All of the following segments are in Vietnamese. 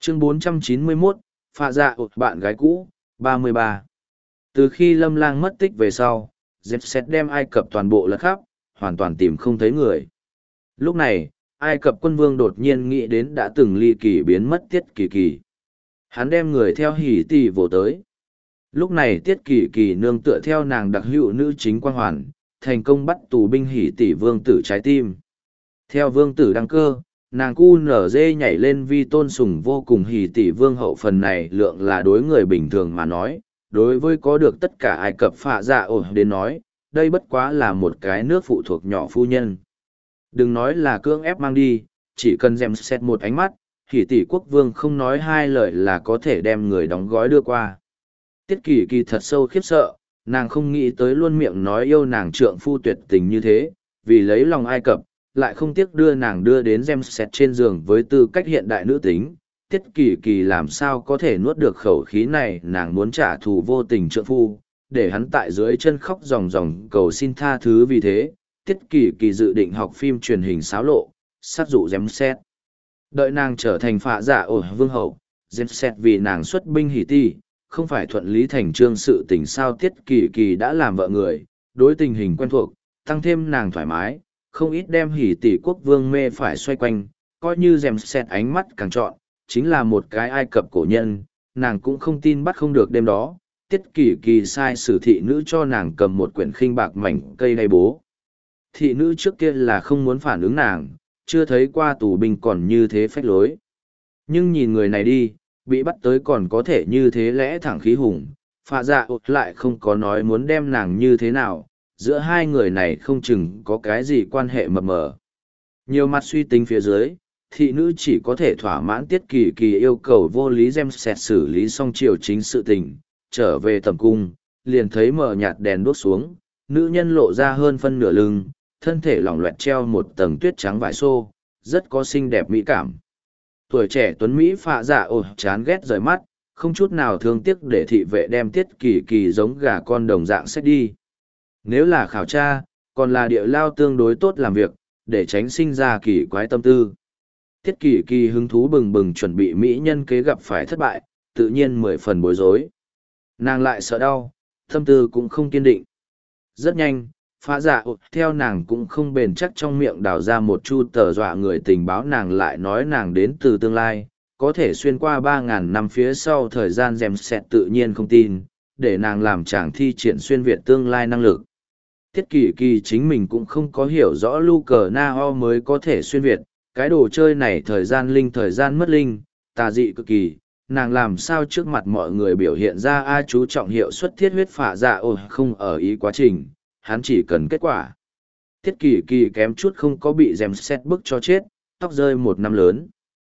Chương 491, Phạ Dạ bạn gái cũ, 33. Từ khi Lâm Lang mất tích về sau, Dempsey đem Ai Cập toàn bộ lật khắp, hoàn toàn tìm không thấy người. Lúc này, Ai Cập quân vương đột nhiên nghĩ đến đã từng ly kỳ biến mất Tiết Kỳ Kỳ. Hắn đem người theo Hỉ Tỷ vồ tới. Lúc này Tiết Kỳ Kỳ nương tựa theo nàng đặc hữu nữ chính quang hoàn, thành công bắt tù binh Hỉ Tỷ vương tử trái tim. Theo vương tử đăng cơ, nàng cu nở dê nhảy lên vi tôn sùng vô cùng Hỉ Tỷ vương hậu. Phần này lượng là đối người bình thường mà nói, đối với có được tất cả Ai Cập Phạ Dạ đến nói, đây bất quá là một cái nước phụ thuộc nhỏ phu nhân. Đừng nói là cưỡng ép mang đi, chỉ cần dèm xét một ánh mắt, Hỉ Tỷ quốc vương không nói hai lời là có thể đem người đóng gói đưa qua. Tiết Kỳ Kỳ thật sâu khiếp sợ, nàng không nghĩ tới luôn miệng nói yêu nàng trượng phu tuyệt tình như thế, vì lấy lòng Ai Cập, lại không tiếc đưa nàng đưa đến gem sẹt trên giường với tư cách hiện đại nữ tính. Tiết Kỳ Kỳ làm sao có thể nuốt được khẩu khí này, nàng muốn trả thù vô tình trượng phu, để hắn tại dưới chân khóc ròng ròng cầu xin tha thứ. Vì thế, Tiết Kỳ Kỳ dự định học phim truyền hình xáo lộ, sát dụ gem sẹt. Đợi nàng trở thành Phạ Dạ vương hậu, gem sẹt vì nàng xuất binh Hỉ Tỷ, không phải thuận lý thành trương sự tình sao. Tiết Kỳ Kỳ đã làm vợ người, đối tình hình quen thuộc, tăng thêm nàng thoải mái, không ít đem Hỉ Tỷ quốc vương mê phải xoay quanh, coi như dèm xét ánh mắt càng chọn, chính là một cái Ai Cập cổ nhân, nàng cũng không tin bắt không được đêm đó. Tiết Kỳ Kỳ sai sử thị nữ cho nàng cầm một quyển khinh bạc mảnh cây đay bố. Thị nữ trước kia là không muốn phản ứng nàng, chưa thấy qua tù binh còn như thế phách lối. Nhưng nhìn người này đi, bị bắt tới còn có thể như thế lẽ thẳng khí hùng, Phạ Dạ lại không có nói muốn đem nàng như thế nào, giữa hai người này không chừng có cái gì quan hệ mập mờ. Nhiều mặt suy tính phía dưới, thị nữ chỉ có thể thỏa mãn Tiết Kỳ Kỳ yêu cầu vô lý gem sẹt xử lý xong triều chính sự tình, trở về tầm cung, liền thấy mờ nhạt đèn đốt xuống, nữ nhân lộ ra hơn phân nửa lưng, thân thể lỏng loẹt treo một tầng tuyết trắng vải xô, rất có xinh đẹp mỹ cảm. Tuổi trẻ tuấn Mỹ Phạ Dạ chán ghét rời mắt, không chút nào thương tiếc để thị vệ đem Tiết Kỳ Kỳ giống gà con đồng dạng xách đi. Nếu là khảo tra, còn là địa lao tương đối tốt làm việc, để tránh sinh ra kỳ quái tâm tư. Tiết Kỳ Kỳ hứng thú bừng bừng chuẩn bị mỹ nhân kế gặp phải thất bại, tự nhiên 10 phần bối rối. Nàng lại sợ đau, tâm tư cũng không kiên định. Rất nhanh, Phạ Dạ theo nàng cũng không bền chắc trong miệng đào ra một chu tờ dọa người tình báo. Nàng lại nói nàng đến từ tương lai, có thể xuyên qua 3.000 năm phía sau thời gian dèm sẹt tự nhiên không tin, để nàng làm chàng thi triển xuyên Việt tương lai năng lực. Tiết Kỳ Kỳ chính mình cũng không có hiểu rõ Luke Na mới có thể xuyên Việt, cái đồ chơi này thời gian linh thời gian mất linh, tà dị cực kỳ, nàng làm sao trước mặt mọi người biểu hiện ra chú trọng hiệu suất thiết huyết. Phạ Dạ không ở ý quá trình, hắn chỉ cần kết quả. Tiết Kỳ Kỳ kém chút không có bị dèm xét bức cho chết, tóc rơi một năm lớn.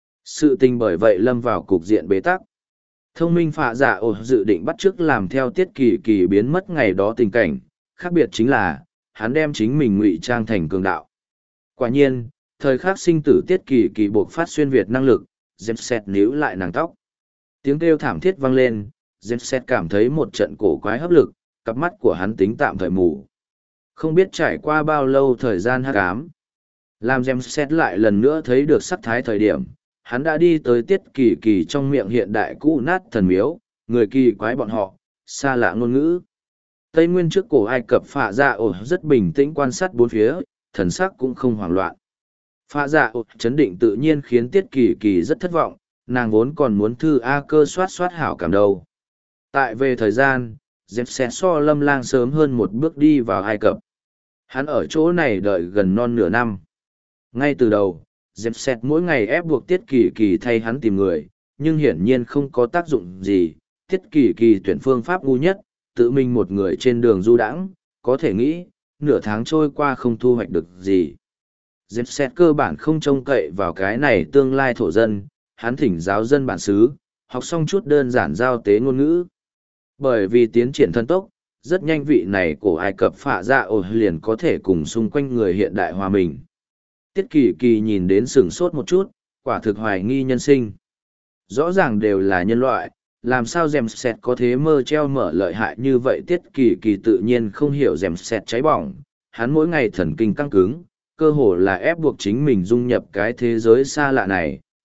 Sự tình bởi vậy lâm vào cục diện bế tắc. Thông minh Phạ Dạ dự định bắt chước làm theo Tiết Kỳ Kỳ biến mất ngày đó tình cảnh, khác biệt chính là, hắn đem chính mình ngụy trang thành cường đạo. Quả nhiên, thời khắc sinh tử Tiết Kỳ Kỳ buộc phát xuyên Việt năng lực, Dempsey níu lại nàng tóc. Tiếng kêu thảm thiết vang lên, Dempsey cảm thấy một trận cổ quái hấp lực, cặp mắt của hắn tính tạm thời mù. Không biết trải qua bao lâu thời gian hắc ám, làm Dempsey lại lần nữa thấy được sắc thái thời điểm, hắn đã đi tới Tiết Kỳ Kỳ trong miệng hiện đại cũ nát thần miếu, người kỳ quái bọn họ, xa lạ ngôn ngữ. Tây Nguyên trước cổ Ai Cập Phạ Dạ rất bình tĩnh quan sát bốn phía, thần sắc cũng không hoảng loạn. Phạ Dạ chấn định tự nhiên khiến Tiết Kỳ Kỳ rất thất vọng, nàng vốn còn muốn thư A Cơ soát hảo cảm đâu. Tại về thời gian, Dempsey so Lâm Lang sớm hơn một bước đi vào Ai Cập. Hắn ở chỗ này đợi gần non nửa năm. Ngay từ đầu, Dempsey mỗi ngày ép buộc Tiết Kỳ Kỳ thay hắn tìm người, nhưng hiển nhiên không có tác dụng gì. Tiết Kỳ Kỳ tuyển phương pháp ngu nhất, tự mình một người trên đường du đãng, có thể nghĩ, nửa tháng trôi qua không thu hoạch được gì. Dempsey cơ bản không trông cậy vào cái này tương lai thổ dân, hắn thỉnh giáo dân bản xứ, học xong chút đơn giản giao tế ngôn ngữ. Bởi vì tiến triển thần tốc, rất nhanh vị này của Ai Cập Phạ Dạ liền có thể cùng xung quanh người hiện đại hòa mình. Tiết Kỳ Kỳ nhìn đến sửng sốt một chút, quả thực hoài nghi nhân sinh. Rõ ràng đều là nhân loại, làm sao Dempsey có thế mơ treo mở lợi hại như vậy. Tiết Kỳ Kỳ tự nhiên không hiểu Dempsey cháy bỏng, hắn mỗi ngày thần kinh căng cứng, cơ hồ là ép buộc chính mình dung nhập cái thế giới xa lạ này,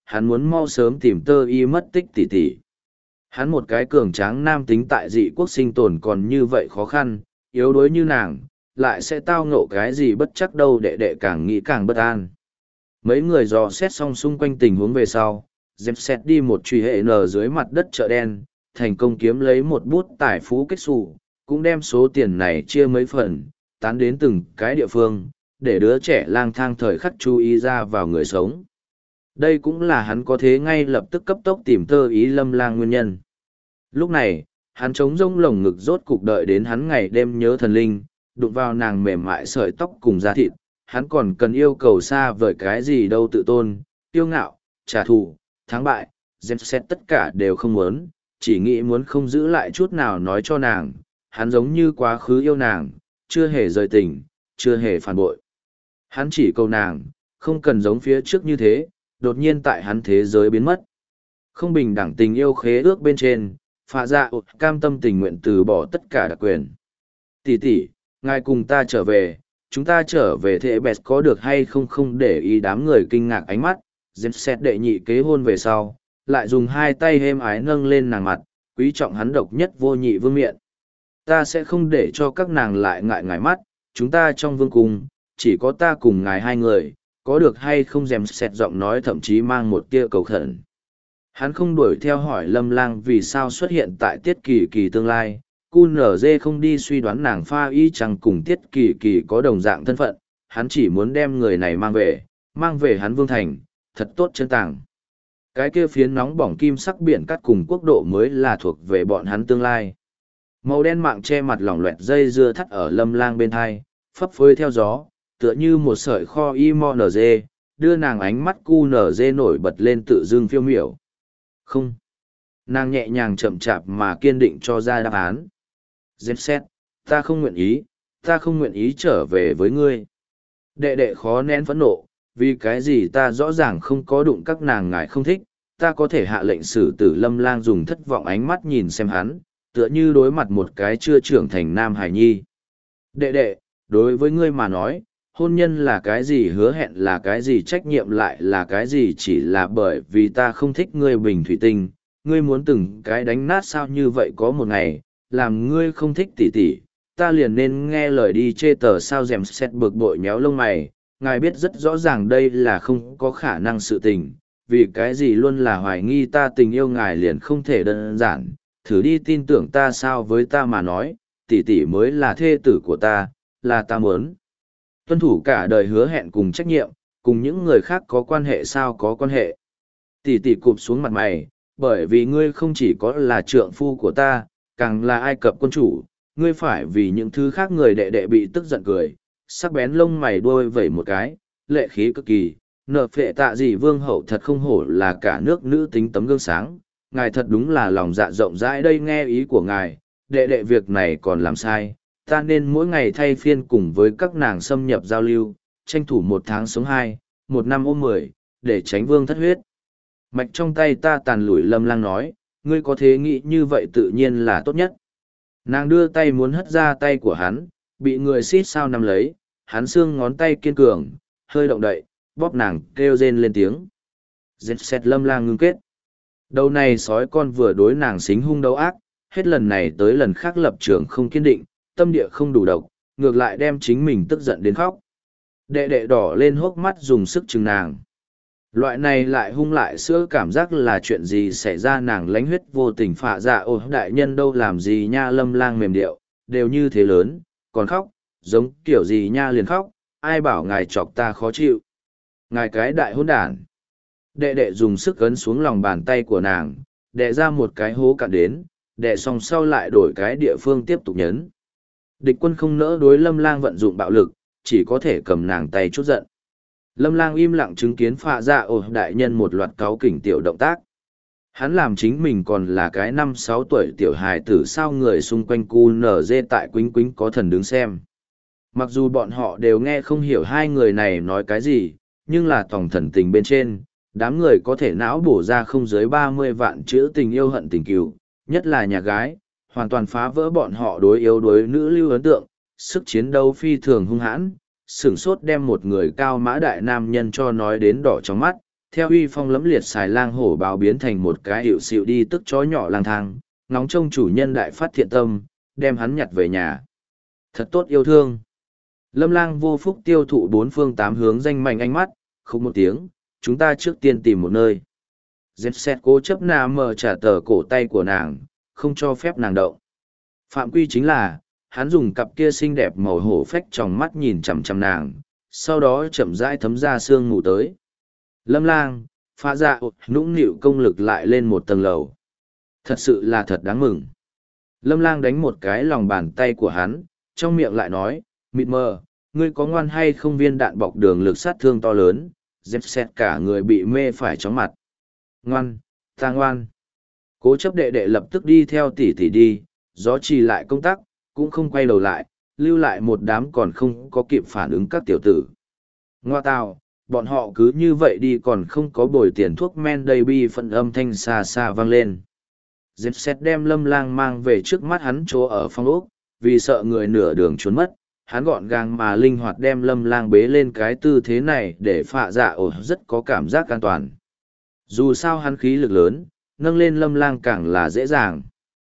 hắn muốn mau sớm tìm tơ y mất tích tỉ tỉ. Hắn một cái cường tráng nam tính tại dị quốc sinh tồn còn như vậy khó khăn, yếu đuối như nàng, lại sẽ tao ngộ cái gì bất chắc đâu. Đệ đệ càng nghĩ càng bất an. Mấy người dò xét xong xung quanh tình huống về sau, dẹp xét đi một truy hệ nở dưới mặt đất chợ đen, thành công kiếm lấy một bút tài phú kết xù, cũng đem số tiền này chia mấy phần, tán đến từng cái địa phương, để đứa trẻ lang thang thời khắc chú ý ra vào người sống. Đây cũng là hắn có thế ngay lập tức cấp tốc tìm tơ ý Lâm Lang nguyên nhân. Lúc này, hắn trống rỗng lồng ngực rốt cục đợi đến hắn ngày đêm nhớ thần linh, đụng vào nàng mềm mại sợi tóc cùng da thịt, hắn còn cần yêu cầu xa vời cái gì đâu. Tự tôn, tiêu ngạo, trả thù, thắng bại, xem xét tất cả đều không muốn, chỉ nghĩ muốn không giữ lại chút nào nói cho nàng, hắn giống như quá khứ yêu nàng, chưa hề rời tình, chưa hề phản bội. Hắn chỉ cầu nàng, không cần giống phía trước như thế, đột nhiên tại hắn thế giới biến mất. Không bình đẳng tình yêu khế ước bên trên, Phạ Dạ cam tâm tình nguyện từ bỏ tất cả đặc quyền. Tỷ tỷ, ngài cùng ta trở về, chúng ta trở về thế bẹt có được hay không? Không để ý đám người kinh ngạc ánh mắt, James xét đệ nhị kế hôn về sau, lại dùng hai tay êm ái nâng lên nàng mặt, quý trọng hắn độc nhất vô nhị vương miện. Ta sẽ không để cho các nàng lại ngại ngài mắt, chúng ta trong vương cung, chỉ có ta cùng ngài hai người, có được hay không? James xét giọng nói thậm chí mang một tia cầu khẩn. Hắn không đuổi theo hỏi Lâm Lang vì sao xuất hiện tại Tiết Kỳ Kỳ tương lai, QNZ không đi suy đoán nàng pha y chẳng cùng Tiết Kỳ Kỳ có đồng dạng thân phận, hắn chỉ muốn đem người này mang về hắn vương thành, thật tốt chân tàng. Cái kia phiến nóng bỏng kim sắc biển cắt cùng quốc độ mới là thuộc về bọn hắn tương lai. Màu đen mạng che mặt lỏng loẹt dây dưa thắt ở Lâm Lang bên thai, phấp phới theo gió, tựa như một sợi kho IMONZ, đưa nàng ánh mắt QNZ nổi bật lên tự dưng phiêu miểu. Không. Nàng nhẹ nhàng chậm chạp mà kiên định cho ra đáp án. Dẹp xét, ta không nguyện ý trở về với ngươi. Đệ đệ khó nén phẫn nộ, vì cái gì ta rõ ràng không có đụng các nàng ngài không thích, ta có thể hạ lệnh xử tử. Lâm Lang dùng thất vọng ánh mắt nhìn xem hắn, tựa như đối mặt một cái chưa trưởng thành nam hài nhi. Đệ đệ, đối với ngươi mà nói, hôn nhân là cái gì, hứa hẹn là cái gì, trách nhiệm lại là cái gì? Chỉ là bởi vì ta không thích ngươi bình thủy tinh, ngươi muốn từng cái đánh nát sao? Như vậy có một ngày, làm ngươi không thích tỉ tỉ, ta liền nên nghe lời đi chê tờ sao? Dèm xét bực bội nhéo lông mày, ngài biết rất rõ ràng đây là không có khả năng sự tình, vì cái gì luôn là hoài nghi ta tình yêu ngài liền không thể đơn giản, thử đi tin tưởng ta sao? Với ta mà nói, tỉ tỉ mới là thê tử của ta, là ta muốn tuân thủ cả đời hứa hẹn cùng trách nhiệm, cùng những người khác có quan hệ sao? Có quan hệ. Tỷ tỷ cụp xuống mặt mày, bởi vì ngươi không chỉ có là trượng phu của ta, càng là Ai Cập quân chủ, ngươi phải vì những thứ khác. Người đệ đệ bị tức giận cười, sắc bén lông mày đuôi vẩy một cái, lệ khí cực kỳ. Nợ phệ tạ gì vương hậu thật không hổ là cả nước nữ tính tấm gương sáng, ngài thật đúng là lòng dạ rộng rãi. Đây nghe ý của ngài, đệ đệ việc này còn làm sai, ta nên mỗi ngày thay phiên cùng với các nàng xâm nhập giao lưu, tranh thủ 1 tháng sống 2, 1 năm ôm 10, để tránh vương thất huyết mạch trong tay ta tàn lủi. Lâm Lang nói, ngươi có thế nghĩ như vậy tự nhiên là tốt nhất. Nàng đưa tay muốn hất ra tay của hắn, bị người xít sao nắm lấy, hắn xương ngón tay kiên cường, hơi động đậy, bóp nàng kêu rên lên tiếng. Dệt xét Lâm Lang ngưng kết. Đầu này sói con vừa đối nàng xính hung đấu ác, hết lần này tới lần khác lập trường không kiên định, tâm địa không đủ độc, ngược lại đem chính mình tức giận đến khóc. Đệ đệ đỏ lên hốc mắt dùng sức chừng nàng. Loại này lại hung lại sữa cảm giác là chuyện gì xảy ra? Nàng lánh huyết vô tình. Phạ Dạ đại nhân đâu làm gì nha? Lâm Lang mềm điệu, đều như thế lớn, còn khóc, giống kiểu gì nha? Liền khóc, ai bảo ngài chọc ta khó chịu? Ngài cái đại hỗn đản. Đệ đệ dùng sức ấn xuống lòng bàn tay của nàng, đệ ra một cái hố cạn đến, đệ xong sau lại đổi cái địa phương tiếp tục nhấn. Địch quân không nỡ đối Lâm Lang vận dụng bạo lực, chỉ có thể cầm nàng tay chút giận. Lâm Lang im lặng chứng kiến Phạ Dạ đại nhân một loạt cáu kỉnh tiểu động tác. Hắn làm chính mình còn là cái 5-6 tuổi tiểu hài tử sao? Người xung quanh QNZ tại quýnh quýnh có thần đứng xem. Mặc dù bọn họ đều nghe không hiểu hai người này nói cái gì, nhưng là tòng thần tình bên trên, đám người có thể não bổ ra không dưới 30 vạn chữ tình yêu hận tình cừu, nhất là nhà gái, hoàn toàn phá vỡ bọn họ đối yếu đối nữ lưu ấn tượng, sức chiến đấu phi thường hung hãn, sửng sốt đem một người cao mã đại nam nhân cho nói đến đỏ trong mắt, theo uy phong lẫm liệt xài lang hổ báo biến thành một cái hiệu xịu đi tức chó nhỏ lang thang, ngóng trông chủ nhân đại phát thiện tâm, đem hắn nhặt về nhà. Thật tốt yêu thương. Lâm lang vô phúc tiêu thụ bốn phương tám hướng danh mạnh ánh mắt, không một tiếng, chúng ta trước tiên tìm một nơi. Dẹp xét cố chấp nà mờ trả tờ cổ tay của nàng, không cho phép nàng động. Phạm quy chính là, hắn dùng cặp kia xinh đẹp màu hổ phách trong mắt nhìn chằm chằm nàng, sau đó chậm rãi thấm ra sương mù tới. Lâm lang, pha dạ nũng nịu công lực lại lên một tầng lầu. Thật sự là thật đáng mừng. Lâm lang đánh một cái lòng bàn tay của hắn, trong miệng lại nói, mịt mờ, ngươi có ngoan hay không viên đạn bọc đường lực sát thương to lớn, dẹp xét cả người bị mê phải chóng mặt. Ngoan, ta ngoan. Cố chấp đệ đệ lập tức đi theo tỷ tỷ đi, gió trì lại công tác, cũng không quay đầu lại, lưu lại một đám còn không có kịp phản ứng các tiểu tử. Ngoa tào, bọn họ cứ như vậy đi còn không có bồi tiền thuốc men đầy bi phận âm thanh xa xa vang lên. Dẹp xét đem Lâm lang mang về trước mắt hắn chỗ ở phòng ốc, vì sợ người nửa đường trốn mất, hắn gọn gàng mà linh hoạt đem Lâm lang bế lên cái tư thế này để phạ dạ ổ rất có cảm giác an toàn. Dù sao hắn khí lực lớn, nâng lên Lâm lang càng là dễ dàng.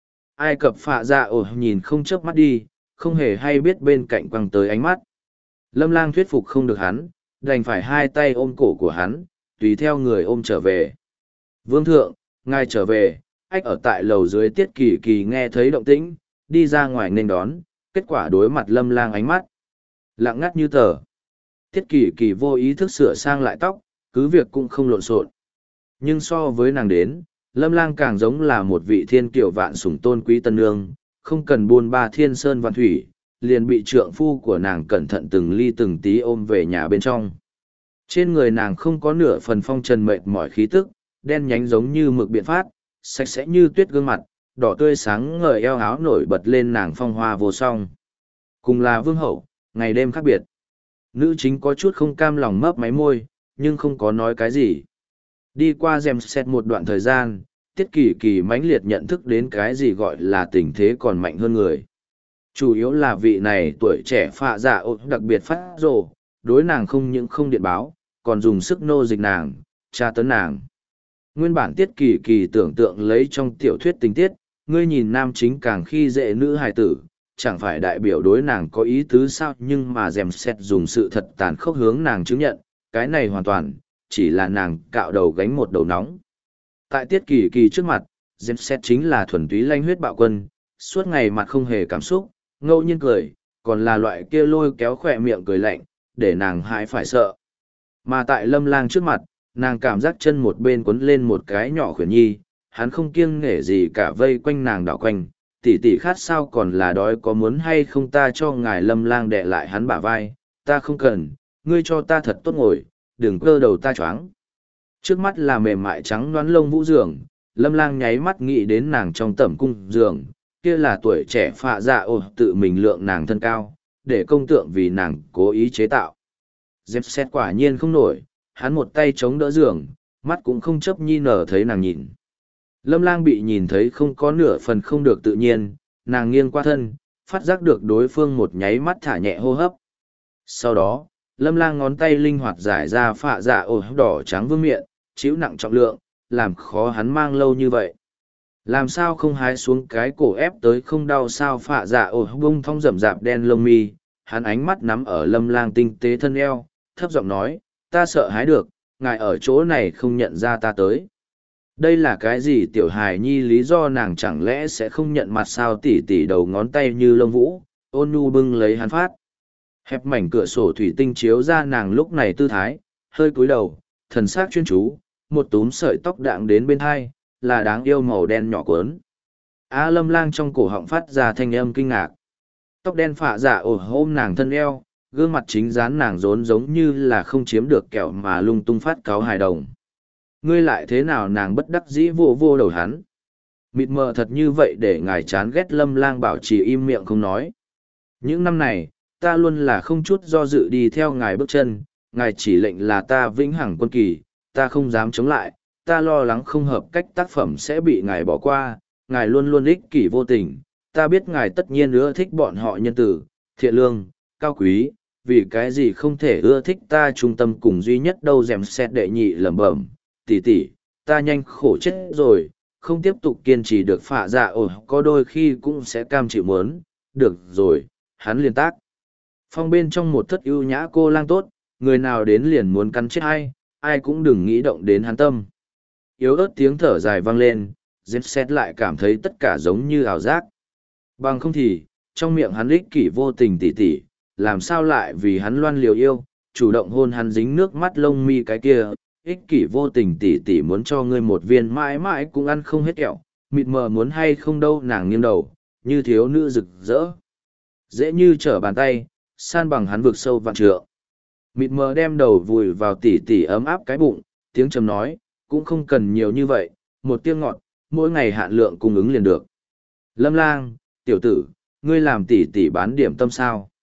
Ai Cập phạ dạ ổ nhìn không chớp mắt đi, không hề hay biết bên cạnh quăng tới ánh mắt. Lâm lang thuyết phục không được hắn, đành phải hai tay ôm cổ của hắn, tùy theo người ôm trở về. Vương thượng, ngài trở về, ách ở tại lầu dưới Tiết Kỳ Kỳ nghe thấy động tĩnh, đi ra ngoài nên đón, kết quả đối mặt Lâm lang ánh mắt. Lặng ngắt như tờ. Tiết Kỳ Kỳ vô ý thức sửa sang lại tóc, cứ việc cũng không lộn xộn. Nhưng so với nàng đến, Lâm lang càng giống là một vị thiên kiều vạn sủng tôn quý tân nương, không cần buôn ba thiên sơn vạn thủy, liền bị trượng phu của nàng cẩn thận từng ly từng tí ôm về nhà bên trong. Trên người nàng không có nửa phần phong trần mệt mỏi khí tức, đen nhánh giống như mực biện phát, sạch sẽ như tuyết gương mặt, đỏ tươi sáng ngời eo áo nổi bật lên nàng phong hoa vô song. Cùng là vương hậu, ngày đêm khác biệt. Nữ chính có chút không cam lòng mấp máy môi, nhưng không có nói cái gì. Đi qua rèm xét một đoạn thời gian, Tiết Kỳ Kỳ mãnh liệt nhận thức đến cái gì gọi là tình thế còn mạnh hơn người. Chủ yếu là vị này tuổi trẻ phạ dạ ột đặc biệt phát rồ, đối nàng không những không điện báo, còn dùng sức nô dịch nàng, tra tấn nàng. Nguyên bản Tiết Kỳ Kỳ tưởng tượng lấy trong tiểu thuyết tình tiết, ngươi nhìn nam chính càng khi dễ nữ hài tử, chẳng phải đại biểu đối nàng có ý tứ sao, nhưng mà dèm xét dùng sự thật tàn khốc hướng nàng chứng nhận, cái này hoàn toàn, chỉ là nàng cạo đầu gánh một đầu nóng. Tại Tiết Kỳ Kỳ trước mặt, dèm xét chính là thuần túy lanh huyết bạo quân, suốt ngày mặt không hề cảm xúc, ngẫu nhiên cười, còn là loại kia lôi kéo khỏe miệng cười lạnh, để nàng hãi phải sợ. Mà tại Lâm lang trước mặt, nàng cảm giác chân một bên quấn lên một cái nhỏ khuyển nhi, hắn không kiêng nể gì cả vây quanh nàng đảo quanh, tỷ tỷ khát sao còn là đói, có muốn hay không ta cho ngài. Lâm lang đè lại hắn bả vai, ta không cần, ngươi cho ta thật tốt ngồi, đừng cơ đầu ta choáng. Trước mắt là mềm mại trắng đoán lông vũ giường, Lâm lang nháy mắt nghĩ đến nàng trong tẩm cung giường, kia là tuổi trẻ phạ dạ ồ tự mình lượng nàng thân cao, để công tượng vì nàng cố ý chế tạo. Dẹp xét quả nhiên không nổi, hắn một tay chống đỡ giường, mắt cũng không chấp nhi nở thấy nàng nhìn. Lâm lang bị nhìn thấy không có nửa phần không được tự nhiên, nàng nghiêng qua thân, phát giác được đối phương một nháy mắt thả nhẹ hô hấp. Sau đó, Lâm lang ngón tay linh hoạt giải ra phạ dạ ồ đỏ trắng vương miệng, chịu nặng trọng lượng, làm khó hắn mang lâu như vậy. Làm sao không hái xuống cái cổ ép tới không đau sao. Phạ dạ ồ bông thong rậm rạp đen lông mi, hắn ánh mắt nắm ở Lâm lang tinh tế thân eo, thấp giọng nói, ta sợ hái được, ngài ở chỗ này không nhận ra ta tới. Đây là cái gì tiểu hài nhi, lý do nàng chẳng lẽ sẽ không nhận mặt sao. Tỉ tỉ đầu ngón tay như lông vũ, ôn nhu bưng lấy hắn phát. Hẹp mảnh cửa sổ thủy tinh chiếu ra nàng lúc này tư thái, hơi cúi đầu, thần sắc chuyên chú, một túm sợi tóc đạng đến bên hai, là đáng yêu màu đen nhỏ cuốn. Lâm lang trong cổ họng phát ra thanh âm kinh ngạc. Tóc đen phạ dạ ồ ôm nàng thân eo, gương mặt chính dán nàng rốn giống như là không chiếm được kẹo mà lung tung phát cáo hài đồng. Ngươi lại thế nào? Nàng bất đắc dĩ vô vô đầu hắn. Mịt mờ thật như vậy để ngài chán ghét. Lâm lang bảo trì im miệng không nói. Những năm này, ta luôn là không chút do dự đi theo ngài bước chân, ngài chỉ lệnh là ta vĩnh hằng quân kỳ, ta không dám chống lại, ta lo lắng không hợp cách tác phẩm sẽ bị ngài bỏ qua, ngài luôn luôn ích kỷ vô tình, ta biết ngài tất nhiên ưa thích bọn họ nhân tử, thiện lương, cao quý, vì cái gì không thể ưa thích ta trung tâm cùng duy nhất đâu. Dèm xét đệ nhị lẩm bẩm, tỷ tỷ, ta nhanh khổ chết rồi, không tiếp tục kiên trì được phạ dạ ổ có đôi khi cũng sẽ cam chịu mớn, được rồi, hắn liền tác. Phong bên trong một thất ưu nhã cô lang tốt, người nào đến liền muốn cắn chết ai cũng đừng nghĩ động đến hắn tâm. Yếu ớt tiếng thở dài vang lên, dép xét lại cảm thấy tất cả giống như ảo giác. Bằng không thì, trong miệng hắn ích kỷ vô tình tỉ tỉ, làm sao lại vì hắn loan liều yêu, chủ động hôn hắn dính nước mắt lông mi cái kia, ích kỷ vô tình tỉ tỉ muốn cho ngươi một viên mãi mãi cũng ăn không hết kẹo, mịt mờ muốn hay không đâu nàng nghiêng đầu, như thiếu nữ rực rỡ. Dễ như trở bàn tay, san bằng hắn vực sâu vạn trượng. Mịt mờ đem đầu vùi vào tỉ tỉ ấm áp cái bụng, tiếng trầm nói, cũng không cần nhiều như vậy, một tiếng ngọt, mỗi ngày hạn lượng cung ứng liền được. Lâm Lang, tiểu tử, ngươi làm tỉ tỉ bán điểm tâm sao?